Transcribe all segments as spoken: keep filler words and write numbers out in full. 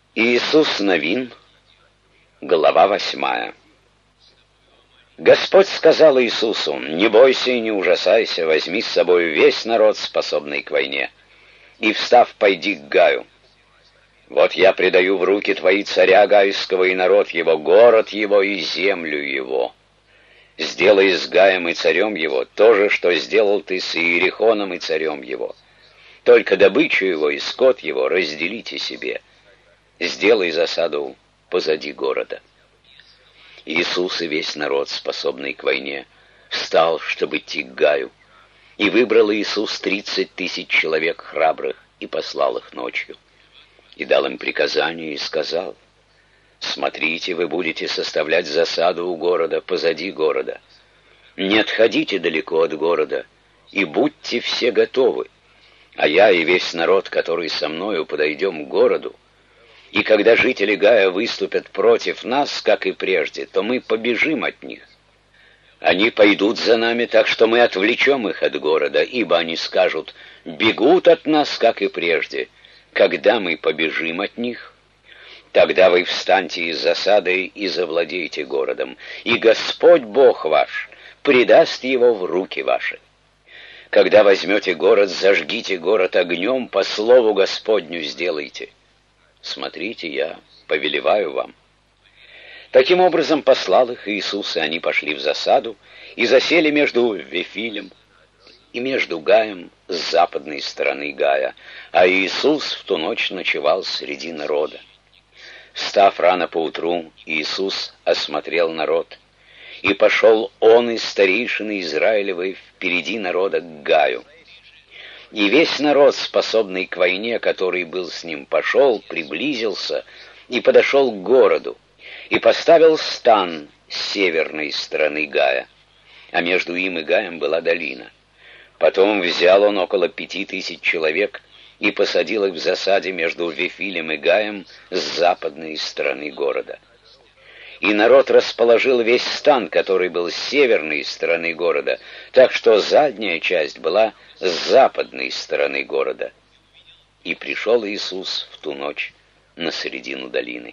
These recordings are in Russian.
Иисус Новин, глава восьмая. Господь сказал Иисусу: «Не бойся и не ужасайся, возьми с собой весь народ, способный к войне, и, встав, пойди к Гаю. Вот я предаю в руки твои царя Гайского и народ его, город его и землю его. Сделай с Гаем и царем его то же, что сделал ты с Иерихоном и царем его. Только добычу его и скот его разделите себе. Сделай засаду позади города». Иисус и весь народ, способный к войне, встал, чтобы идти к Гаю, и выбрал Иисус тридцать тысяч человек храбрых и послал их ночью. И дал им приказание и сказал: «Смотрите, вы будете составлять засаду у города, позади города. Не отходите далеко от города, и будьте все готовы, а я и весь народ, который со мною, подойдем к городу. И когда жители Гая выступят против нас, как и прежде, то мы побежим от них. Они пойдут за нами, так что мы отвлечем их от города, ибо они скажут: бегут от нас, как и прежде. Когда мы побежим от них, тогда вы встаньте из засады и завладейте городом, и Господь Бог ваш предаст его в руки ваши. Когда возьмете город, зажгите город огнем, по слову Господню сделайте. Смотрите, я повелеваю вам». Таким образом послал их Иисус, и они пошли в засаду и засели между Вифилем и между Гаем с западной стороны Гая, а Иисус в ту ночь ночевал среди народа. Встав рано поутру, Иисус осмотрел народ, и пошел он из старейшины Израилевой впереди народа к Гаю. И весь народ, способный к войне, который был с ним, пошел, приблизился и подошел к городу, и поставил стан с северной стороны Гая, а между им и Гаем была долина. Потом взял он около пяти тысяч человек и посадил их в засаде между Вифилем и Гаем с западной стороны города. И народ расположил весь стан, который был с северной стороны города, так что задняя часть была с западной стороны города. И пришел Иисус в ту ночь на середину долины.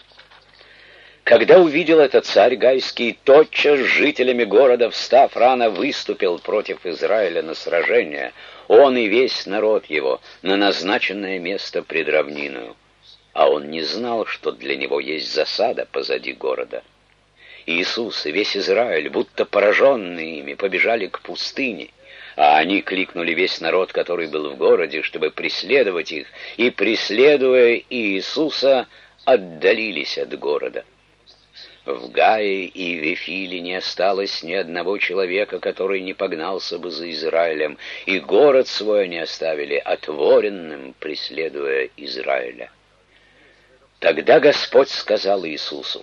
Когда увидел это царь Гайский, тотчас с жителями города, встав рано, выступил против Израиля на сражение, он и весь народ его, на назначенное место пред равниною. А он не знал, что для него есть засада позади города. Иисус и весь Израиль, будто пораженные ими, побежали к пустыне, а они кликнули весь народ, который был в городе, чтобы преследовать их, и, преследуя Иисуса, отдалились от города. В Гае и Вифиле не осталось ни одного человека, который не погнался бы за Израилем, и город свой они оставили отворенным, преследуя Израиля. Тогда Господь сказал Иисусу: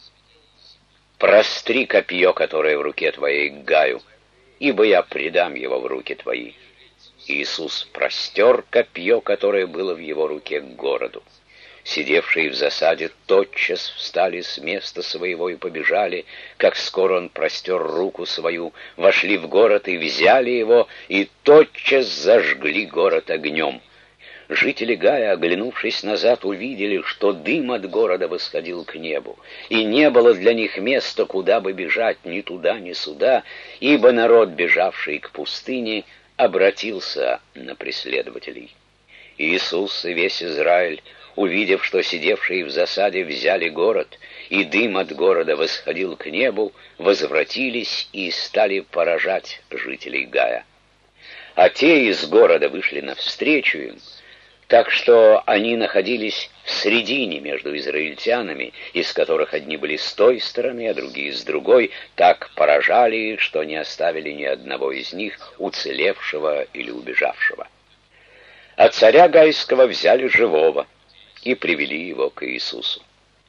«Простри копье, которое в руке твоей, к Гаю, ибо я предам его в руки твои». Иисус простер копье, которое было в его руке, к городу. Сидевшие в засаде тотчас встали с места своего и побежали, как скоро он простер руку свою, вошли в город и взяли его, и тотчас зажгли город огнем. Жители Гая, оглянувшись назад, увидели, что дым от города восходил к небу, и не было для них места, куда бы бежать, ни туда, ни сюда, ибо народ, бежавший к пустыне, обратился на преследователей. Иисус и весь Израиль, увидев, что сидевшие в засаде взяли город, и дым от города восходил к небу, возвратились и стали поражать жителей Гая. А те из города вышли навстречу им, так что они находились в середине между израильтянами, из которых одни были с той стороны, а другие с другой, так поражали их, что не оставили ни одного из них уцелевшего или убежавшего. А царя Гайского взяли живого и привели его к Иисусу.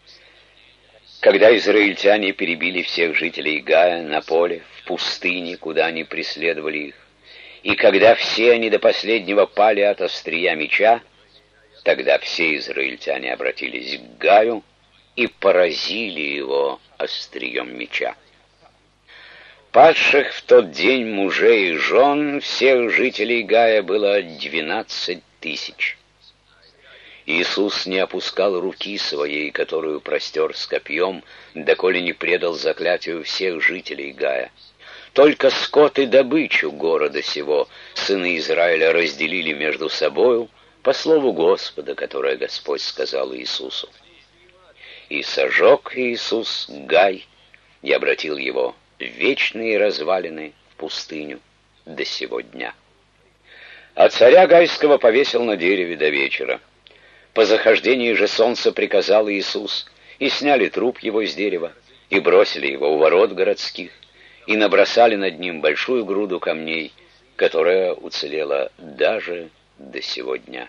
Когда израильтяне перебили всех жителей Гая на поле, в пустыне, куда они преследовали их, и когда все они до последнего пали от острия меча, тогда все израильтяне обратились к Гаю и поразили его острием меча. Падших в тот день мужей и жен всех жителей Гая было двенадцать тысяч. Иисус не опускал руки своей, которую простер с копьем, доколе не предал заклятию всех жителей Гая. Только скот и добычу города сего сыны Израиля разделили между собою по слову Господа, которое Господь сказал Иисусу. И сожег Иисус Гай и обратил его в вечные развалины в пустыню до сего дня. А царя Гайского повесил на дереве до вечера. По захождении же солнца приказал Иисус, и сняли труп его с дерева, и бросили его у ворот городских, и набросали над ним большую груду камней, которая уцелела даже до сего дня.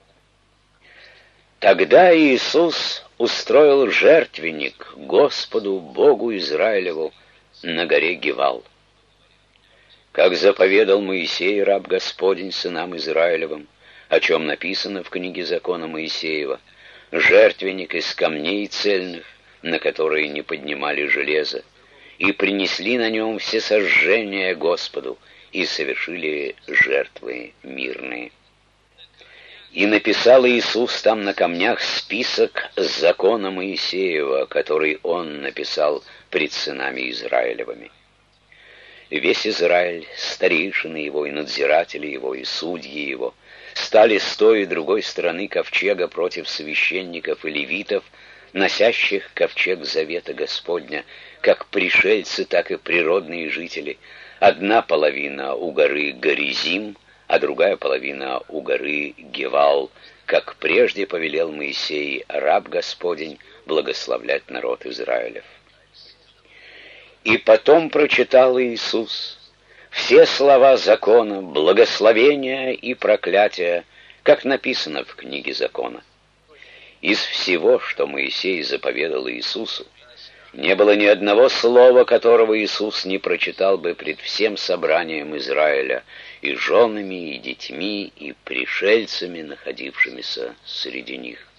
Тогда Иисус устроил жертвенник Господу Богу Израилеву на горе Гивал. Как заповедал Моисей, раб Господень, сынам Израилевым, о чем написано в книге закона Моисеева, жертвенник из камней цельных, на которые не поднимали железо, и принесли на нем все сожжения Господу, и совершили жертвы мирные. И написал Иисус там на камнях список закона Моисеева, который Он написал пред сынами Израилевыми. Весь Израиль, старейшины его, и надзиратели его, и судьи его, стали с той и другой стороны ковчега против священников и левитов, носящих ковчег завета Господня, как пришельцы, так и природные жители. Одна половина у горы Горизим, а другая половина у горы Гивал, как прежде повелел Моисей, раб Господень, благословлять народ Израилев. И потом прочитал Иисус все слова закона, благословения и проклятия, как написано в книге закона. Из всего, что Моисей заповедал Иисусу, не было ни одного слова, которого Иисус не прочитал бы пред всем собранием Израиля, и женами, и детьми, и пришельцами, находившимися среди них.